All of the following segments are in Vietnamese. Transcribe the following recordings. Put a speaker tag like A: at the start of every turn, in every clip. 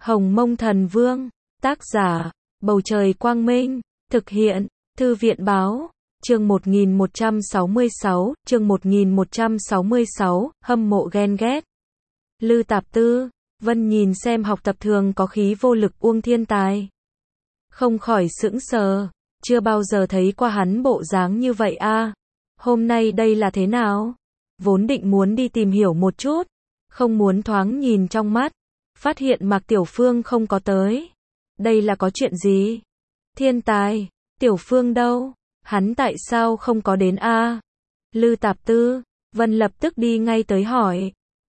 A: Hồng Mông Thần Vương, tác giả, Bầu Trời Quang Minh, thực hiện, Thư viện Báo, chương 1166, hâm mộ ghen ghét. Lư Tạp Tư, Vân nhìn xem học tập thường có khí vô lực Uông Thiên Tài. Không khỏi sững sờ, chưa bao giờ thấy qua hắn bộ dáng như vậy a. Hôm nay đây là thế nào? Vốn định muốn đi tìm hiểu một chút, không muốn thoáng nhìn trong mắt, phát hiện Mạc Tiểu Phương không có tới. Đây là có chuyện gì? Thiên Tài, Tiểu Phương đâu? Hắn tại sao không có đến a? Lư Tạp Tư, Vân lập tức đi ngay tới hỏi.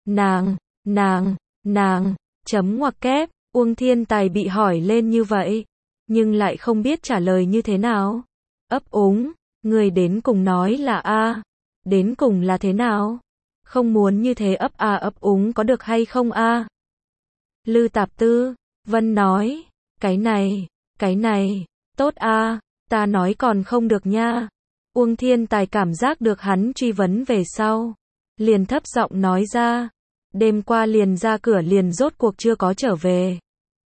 A: Nàng, chấm ngoặc kép, Uông Thiên Tài bị hỏi lên như vậy, nhưng lại không biết trả lời như thế nào. Ấp úng, người đến cùng nói là a, đến cùng là thế nào? Không muốn như thế ấp a ấp úng có được hay không a? Lư Tạp Tư, Vân nói, cái này, tốt a, ta nói còn không được nha. Uông Thiên Tài cảm giác được hắn truy vấn về sau, liền thấp giọng nói ra, đêm qua liền ra cửa liền rốt cuộc chưa có trở về.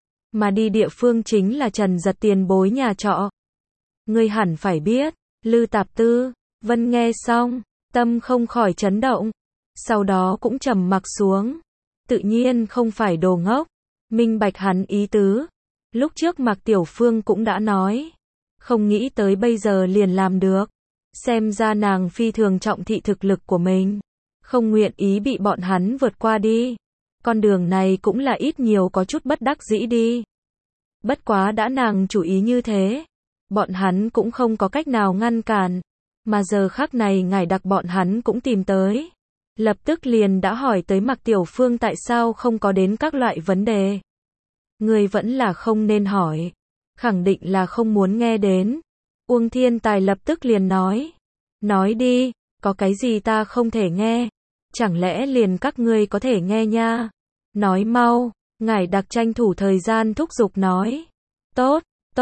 A: Mà đi địa phương chính là Trần Giật tiền bối nhà trọ. Ngươi hẳn phải biết. Lư Tạp Tư, Vân nghe xong, tâm không khỏi chấn động, sau đó cũng trầm mặc xuống. Tự nhiên không phải đồ ngốc, minh bạch hắn ý tứ. Lúc trước Mạc Tiểu Phương cũng đã nói, không nghĩ tới bây giờ liền làm được. Xem ra nàng phi thường trọng thị thực lực của mình, không nguyện ý bị bọn hắn vượt qua đi. Con đường này cũng là ít nhiều có chút bất đắc dĩ đi. Bất quá đã nàng chủ ý như thế, bọn hắn cũng không có cách nào ngăn cản. Mà giờ khắc này ngài đặc bọn hắn cũng tìm tới. Lập tức liền đã hỏi tới Mạc Tiểu Phương tại sao không có đến các loại vấn đề. Người vẫn là không nên hỏi, khẳng định là không muốn nghe đến. Uông Thiên Tài lập tức liền nói đi, có cái gì ta không thể nghe, chẳng lẽ liền các ngươi có thể nghe nha. Nói mau, ngài đặc tranh thủ thời gian thúc giục nói. Tốt,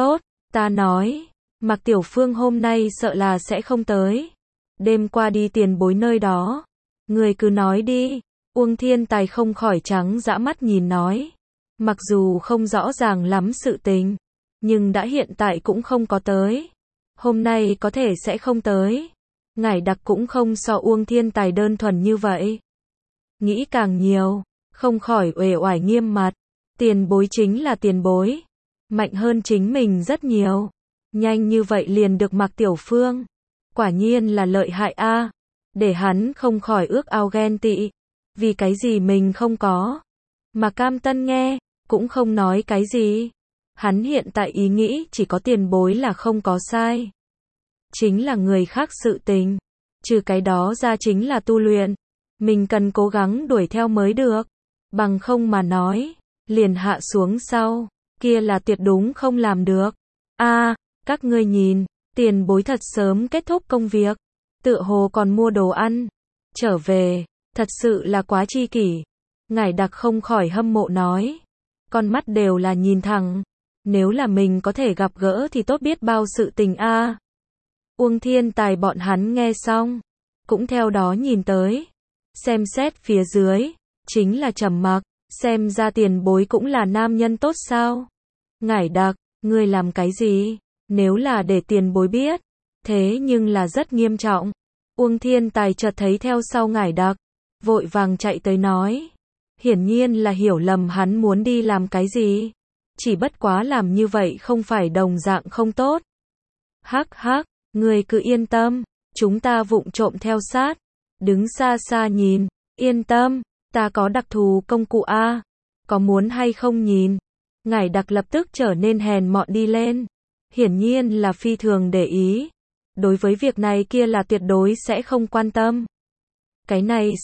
A: ta nói, Mạc Tiểu Phương hôm nay sợ là sẽ không tới. Đêm qua đi tiền bối nơi đó, người cứ nói đi. Uông Thiên Tài không khỏi trắng dã mắt nhìn nói. Mặc dù không rõ ràng lắm sự tình, nhưng đã hiện tại cũng không có tới. Hôm nay có thể sẽ không tới. Ngải đặc cũng không so Uông Thiên Tài đơn thuần như vậy. Nghĩ càng nhiều, không khỏi uể oải nghiêm mặt. Tiền bối chính là tiền bối, mạnh hơn chính mình rất nhiều. Nhanh như vậy liền được Mạc Tiểu Phương, quả nhiên là lợi hại a. Để hắn không khỏi ước ao ghen tị. Vì cái gì mình không có? Mà Cam Tân nghe, cũng không nói cái gì. Hắn hiện tại ý nghĩ chỉ có tiền bối là không có sai. Chính là người khác sự tình. Trừ cái đó ra chính là tu luyện. Mình cần cố gắng đuổi theo mới được. Bằng không mà nói, liền hạ xuống sau, kia là tuyệt đúng không làm được. A, các ngươi nhìn, tiền bối thật sớm kết thúc công việc, tựa hồ còn mua đồ ăn, trở về, thật sự là quá chi kỷ. Ngải đặc không khỏi hâm mộ nói, con mắt đều là nhìn thẳng, nếu là mình có thể gặp gỡ thì tốt biết bao sự tình a. Uông Thiên Tài bọn hắn nghe xong, cũng theo đó nhìn tới, xem xét phía dưới, chính là trầm mặc, xem ra tiền bối cũng là nam nhân tốt sao. Ngải đặc, ngươi làm cái gì? Nếu là để tiền bối biết, thế nhưng là rất nghiêm trọng. Uông Thiên Tài chợt thấy theo sau ngải đặc, vội vàng chạy tới nói. Hiển nhiên là hiểu lầm hắn muốn đi làm cái gì. Chỉ bất quá làm như vậy không phải đồng dạng không tốt. Hắc, người cứ yên tâm, chúng ta vụng trộm theo sát, đứng xa xa nhìn, yên tâm, ta có đặc thù công cụ a, có muốn hay không nhìn. Ngải đặc lập tức trở nên hèn mọn đi lên, hiển nhiên là phi thường để ý. Đối với việc này kia là tuyệt đối sẽ không quan tâm. Cái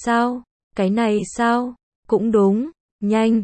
A: này sao, cũng đúng, nhanh,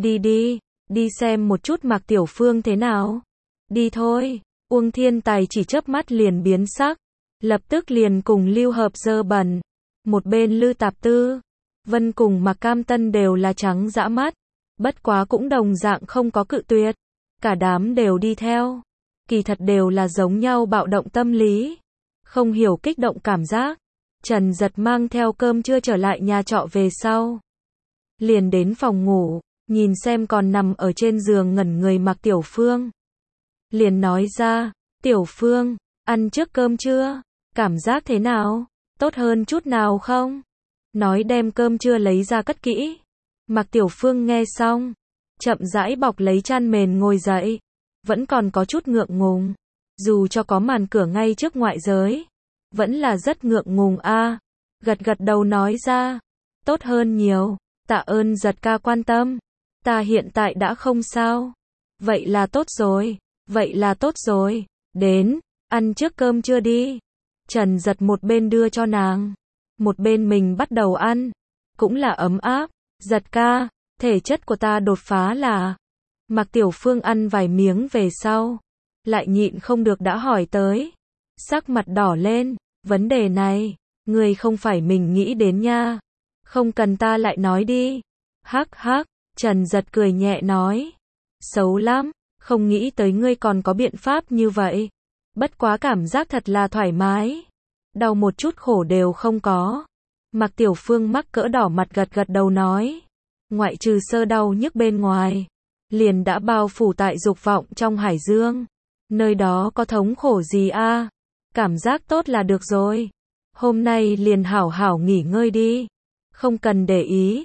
A: đi xem một chút Mạc Tiểu Phương thế nào. Đi thôi. Uông Thiên Tài chỉ chớp mắt liền biến sắc, lập tức liền cùng Lưu Hợp dơ bẩn. Một bên Lư Tạp Tư, Vân cùng Mạc Cam Tân đều là trắng dã mắt, bất quá cũng đồng dạng không có cự tuyệt, cả đám đều đi theo. Kỳ thật đều là giống nhau bạo động tâm lý, không hiểu kích động cảm giác. Trần Giật mang theo cơm trưa trở lại nhà trọ về sau, liền đến phòng ngủ, nhìn xem còn nằm ở trên giường ngẩn người Mạc Tiểu Phương. Liền nói ra, Tiểu Phương, ăn trước cơm chưa? Cảm giác thế nào? Tốt hơn chút nào không? Nói đem cơm trưa lấy ra cất kỹ. Mạc Tiểu Phương nghe xong, chậm rãi bọc lấy chăn mền ngồi dậy, vẫn còn có chút ngượng ngùng. Dù cho có màn cửa ngay trước ngoại giới, vẫn là rất ngượng ngùng a. Gật gật đầu nói ra, tốt hơn nhiều, tạ ơn Giật ca quan tâm, ta hiện tại đã không sao. Vậy là tốt rồi, vậy là tốt rồi, đến, ăn trước cơm trưa đi. Trần Giật một bên đưa cho nàng, một bên mình bắt đầu ăn, cũng là ấm áp. Giật ca, thể chất của ta đột phá là. Mạc Tiểu Phương ăn vài miếng về sau, lại nhịn không được đã hỏi tới. Sắc mặt đỏ lên, vấn đề này, ngươi không phải mình nghĩ đến nha. Không cần ta lại nói đi. Hắc hắc, Trần Giật cười nhẹ nói. Xấu lắm, không nghĩ tới ngươi còn có biện pháp như vậy. Bất quá cảm giác thật là thoải mái. Đau một chút khổ đều không có. Mạc Tiểu Phương mắc cỡ đỏ mặt gật gật đầu nói. Ngoại trừ sơ đau nhức bên ngoài, liền đã bao phủ tại dục vọng trong hải dương. Nơi đó có thống khổ gì a? Cảm giác tốt là được rồi. Hôm nay liền hảo hảo nghỉ ngơi đi. Không cần để ý,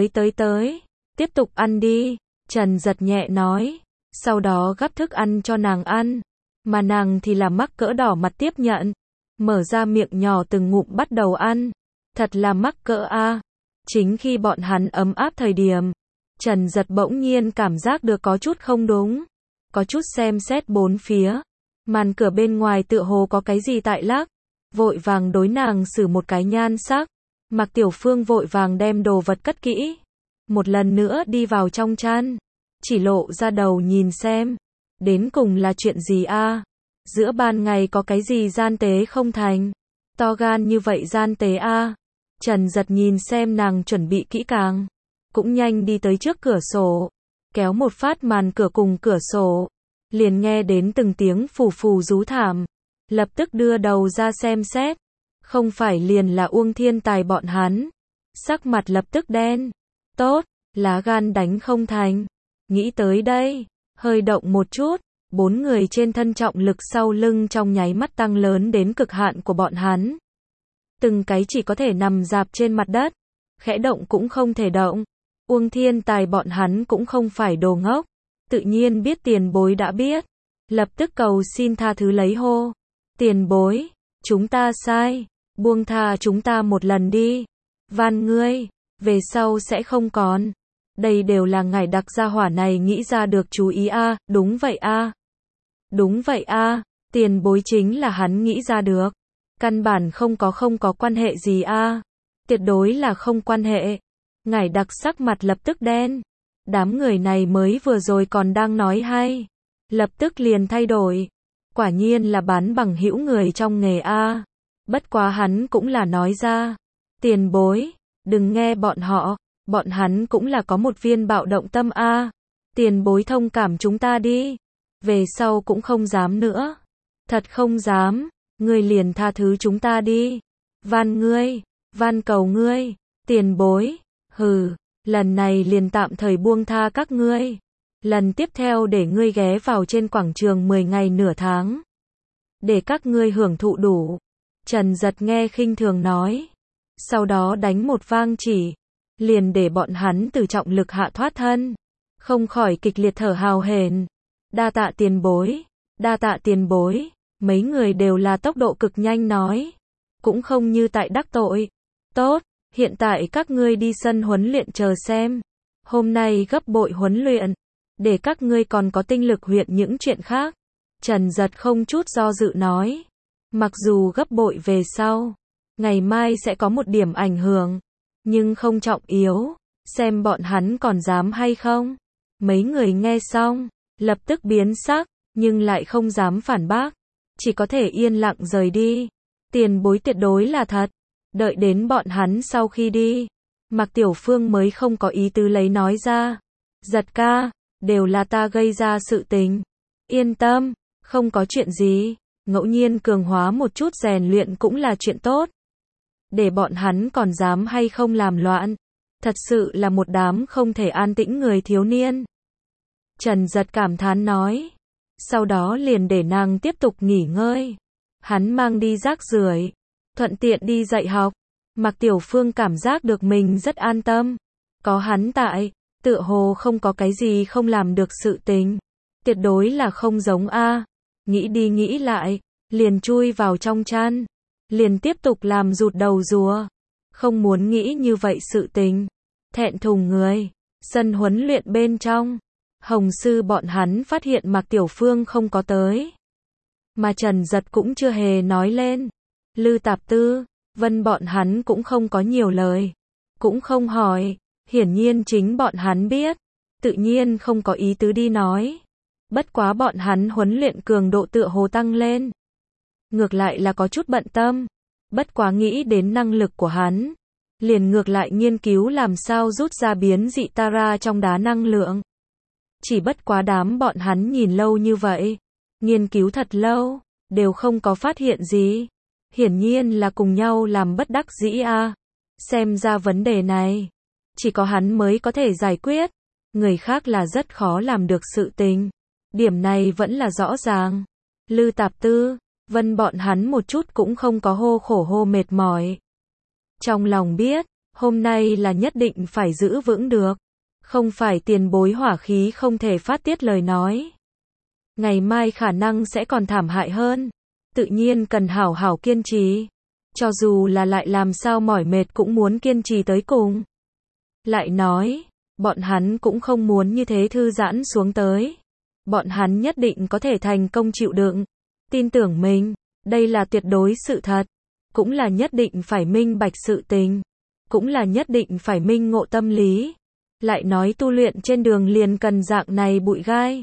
A: tới, tiếp tục ăn đi. Trần Giật nhẹ nói, sau đó gắp thức ăn cho nàng ăn. Mà nàng thì là mắc cỡ đỏ mặt tiếp nhận, mở ra miệng nhỏ từng ngụm bắt đầu ăn. Thật là mắc cỡ a. Chính khi bọn hắn ấm áp thời điểm, Trần Giật bỗng nhiên cảm giác được có chút không đúng. Có chút xem xét bốn phía. Màn cửa bên ngoài tựa hồ có cái gì tại lắc. Vội vàng đối nàng xử một cái nhan sắc. Mạc Tiểu Phương vội vàng đem đồ vật cất kỹ. Một lần nữa đi vào trong chăn. Chỉ lộ ra đầu nhìn xem. Đến cùng là chuyện gì a? Giữa ban ngày có cái gì gian tế không thành? To gan như vậy gian tế a? Trần Giật nhìn xem nàng chuẩn bị kỹ càng. Cũng nhanh đi tới trước cửa sổ. Kéo một phát màn cửa cùng cửa sổ. Liền nghe đến từng tiếng phù phù rú thảm. Lập tức đưa đầu ra xem xét. Không phải liền là Uông Thiên Tài bọn hắn. Sắc mặt lập tức đen. Tốt, lá gan đánh không thành. Nghĩ tới đây, hơi động một chút. 4 người trên thân trọng lực sau lưng trong nháy mắt tăng lớn đến cực hạn của bọn hắn. Từng cái chỉ có thể nằm dạp trên mặt đất. Khẽ động cũng không thể động. Uông Thiên Tài bọn hắn cũng không phải đồ ngốc. Tự nhiên biết tiền bối đã biết. Lập tức cầu xin tha thứ lấy hô. Tiền bối, chúng ta sai. Buông tha chúng ta một lần đi. Van ngươi, về sau sẽ không còn. Đây đều là ngài đặc gia hỏa này nghĩ ra được chú ý a. Đúng vậy a. Đúng vậy a. Tiền bối chính là hắn nghĩ ra được. Căn bản không có quan hệ gì a. Tuyệt đối là không quan hệ. Ngài đặc sắc mặt lập tức đen. Đám người này mới vừa rồi còn đang nói hay. Lập tức liền thay đổi. Quả nhiên là bán bằng hữu người trong nghề a. Bất quá hắn cũng là nói ra. Tiền bối, đừng nghe bọn hắn cũng là có một viên bạo động tâm a. Tiền bối thông cảm chúng ta đi. Về sau cũng không dám nữa. Thật không dám, ngươi liền tha thứ chúng ta đi. Van ngươi, van cầu ngươi, tiền bối, hừ, lần này liền tạm thời buông tha các ngươi. Lần tiếp theo để ngươi ghé vào trên quảng trường 10 ngày nửa tháng. Để các ngươi hưởng thụ đủ. Trần Giật nghe khinh thường nói. Sau đó đánh một vang chỉ. Liền để bọn hắn từ trọng lực hạ thoát thân. Không khỏi kịch liệt thở hào hển. Đa tạ tiền bối. Đa tạ tiền bối. Mấy người đều là tốc độ cực nhanh nói. Cũng không như tại đắc tội. Tốt, hiện tại các ngươi đi sân huấn luyện chờ xem. Hôm nay gấp bội huấn luyện. Để các ngươi còn có tinh lực huyện những chuyện khác. Trần Giật không chút do dự nói. Mặc dù gấp bội về sau. Ngày mai sẽ có một điểm ảnh hưởng. Nhưng không trọng yếu. Xem bọn hắn còn dám hay không. Mấy người nghe xong. Lập tức biến sắc. Nhưng lại không dám phản bác. Chỉ có thể yên lặng rời đi. Tiền bối tuyệt đối là thật. Đợi đến bọn hắn sau khi đi. Mạc Tiểu Phương mới không có ý tứ lấy nói ra. Giật ca, đều là ta gây ra sự tình. Yên tâm, không có chuyện gì. Ngẫu nhiên cường hóa một chút rèn luyện cũng là chuyện tốt. Để bọn hắn còn dám hay không làm loạn. Thật sự là một đám không thể an tĩnh người thiếu niên. Trần Giật cảm thán nói. Sau đó liền để nàng tiếp tục nghỉ ngơi. Hắn mang đi rác rưởi, thuận tiện đi dạy học. Mạc Tiểu Phương cảm giác được mình rất an tâm. Có hắn tại, tựa hồ không có cái gì không làm được sự tình. Tuyệt đối là không giống a. Nghĩ đi nghĩ lại, liền chui vào trong chăn, liền tiếp tục làm rụt đầu rùa. Không muốn nghĩ như vậy sự tình, thẹn thùng người. Sân huấn luyện bên trong, Hồng sư bọn hắn phát hiện Mạc Tiểu Phương không có tới, mà Trần Giật cũng chưa hề nói lên. Lư Tạp Tư, Vân bọn hắn cũng không có nhiều lời, cũng không hỏi, hiển nhiên chính bọn hắn biết, tự nhiên không có ý tứ đi nói. Bất quá bọn hắn huấn luyện cường độ tựa hồ tăng lên, ngược lại là có chút bận tâm. Bất quá nghĩ đến năng lực của hắn, liền ngược lại nghiên cứu làm sao rút ra biến dị Tara trong đá năng lượng. Chỉ bất quá đám bọn hắn nhìn lâu như vậy, nghiên cứu thật lâu, đều không có phát hiện gì. Hiển nhiên là cùng nhau làm bất đắc dĩ a. Xem ra vấn đề này, chỉ có hắn mới có thể giải quyết. Người khác là rất khó làm được sự tình. Điểm này vẫn là rõ ràng. Lư Tạp Tư, Vân bọn hắn một chút cũng không có hô khổ hô mệt mỏi. Trong lòng biết, hôm nay là nhất định phải giữ vững được. Không phải tiền bối hỏa khí không thể phát tiết lời nói. Ngày mai khả năng sẽ còn thảm hại hơn. Tự nhiên cần hảo hảo kiên trì. Cho dù là lại làm sao mỏi mệt cũng muốn kiên trì tới cùng. Lại nói, bọn hắn cũng không muốn như thế thư giãn xuống tới. Bọn hắn nhất định có thể thành công chịu đựng. Tin tưởng mình, đây là tuyệt đối sự thật. Cũng là nhất định phải minh bạch sự tình. Cũng là nhất định phải minh ngộ tâm lý. Lại nói tu luyện trên đường liền cần dạng này bụi gai,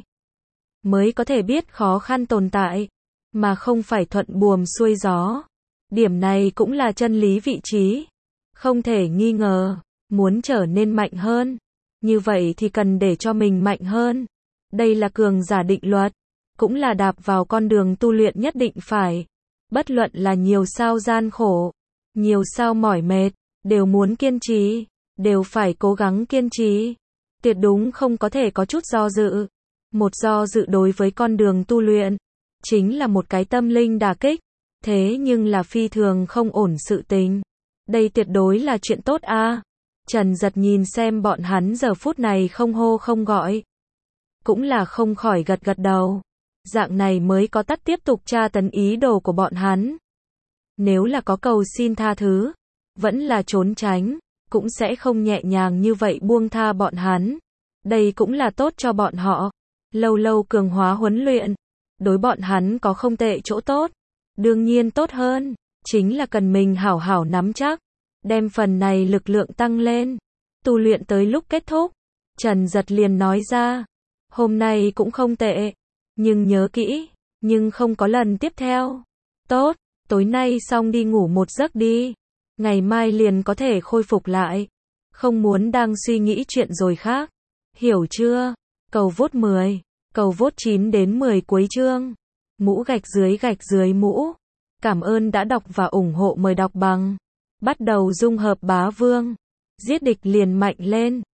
A: mới có thể biết khó khăn tồn tại, mà không phải thuận buồm xuôi gió. Điểm này cũng là chân lý vị trí. Không thể nghi ngờ, muốn trở nên mạnh hơn, như vậy thì cần để cho mình mạnh hơn. Đây là cường giả định luật, cũng là đạp vào con đường tu luyện nhất định phải. Bất luận là nhiều sao gian khổ, nhiều sao mỏi mệt, đều muốn kiên trì, đều phải cố gắng kiên trì. Tuyệt đúng không có thể có chút do dự. Một do dự đối với con đường tu luyện, chính là một cái tâm linh đả kích. Thế nhưng là phi thường không ổn sự tình. Đây tuyệt đối là chuyện tốt a. Trần Giật nhìn xem bọn hắn giờ phút này không hô không gọi, cũng là không khỏi gật gật đầu. Dạng này mới có tất tiếp tục tra tấn ý đồ của bọn hắn. Nếu là có cầu xin tha thứ, vẫn là trốn tránh, cũng sẽ không nhẹ nhàng như vậy buông tha bọn hắn. Đây cũng là tốt cho bọn họ. Lâu lâu cường hóa huấn luyện, đối bọn hắn có không tệ chỗ tốt. Đương nhiên tốt hơn, chính là cần mình hảo hảo nắm chắc, đem phần này lực lượng tăng lên. Tu luyện tới lúc kết thúc, Trần Giật liền nói ra, hôm nay cũng không tệ, nhưng nhớ kỹ, nhưng không có lần tiếp theo. Tốt, tối nay xong đi ngủ một giấc đi, ngày mai liền có thể khôi phục lại. Không muốn đang suy nghĩ chuyện rồi khác. Hiểu chưa? Cầu vote 10, cầu vote 9 đến 10 cuối chương. Mũ gạch dưới mũ. Cảm ơn đã đọc và ủng hộ, mời đọc bằng. Bắt đầu dung hợp bá vương. Giết địch liền mạnh lên.